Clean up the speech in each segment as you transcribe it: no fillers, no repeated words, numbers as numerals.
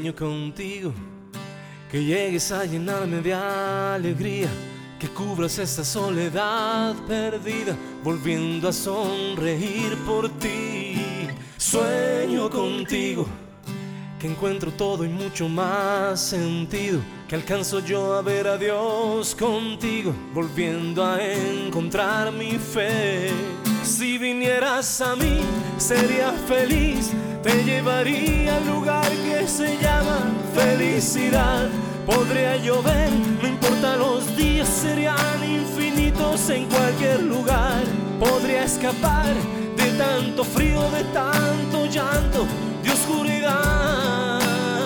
Sueño contigo, que llegues a llenarme de alegría, que cubras esta soledad perdida, volviendo a sonreír por ti. Sueño contigo, que encuentro todo y mucho más sentido, que alcanzo yo a ver a Dios contigo, volviendo a encontrar mi fe. Si vinieras a mí, sería feliz, te llevaría al lugar que se llama felicidad. Podría llover, no importa los días, serían infinitos en cualquier lugar. Podría escapar de tanto frío, de tanto llanto, de oscuridad.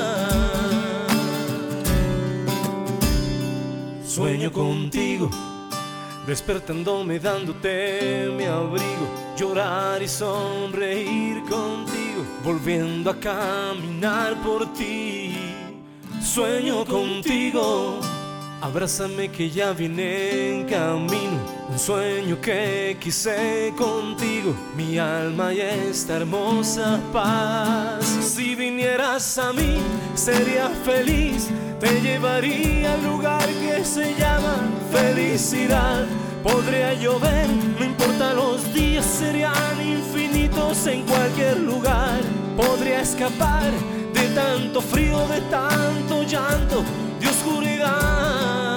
Sueño contigo, despertándome, dándote mi abrigo, llorar y sonreír contigo, volviendo a caminar por ti. Sueño contigo, abrázame que ya viene en camino, un sueño que quise contigo, mi alma y esta hermosa paz. Si vinieras a mí, sería feliz, te llevaría al lugar que se llama felicidad. Podría llover, no importa los días, serían infinitos en cualquier lugar. Podría escapar de tanto frío, de tanto llanto, de oscuridad.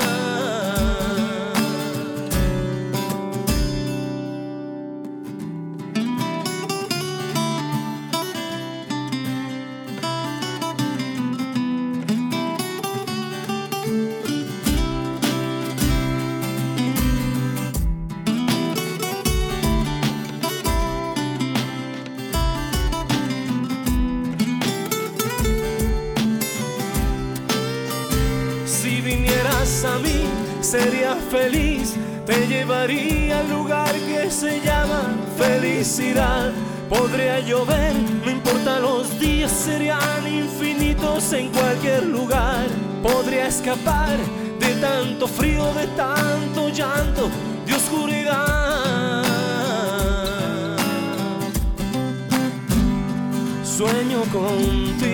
Si vinieras a mí, sería feliz, te llevaría al lugar que se llama felicidad. Podría llover, no importa los días, serían infinitos en cualquier lugar. Podría escapar de tanto frío, de tanto llanto, de oscuridad. Sueño contigo.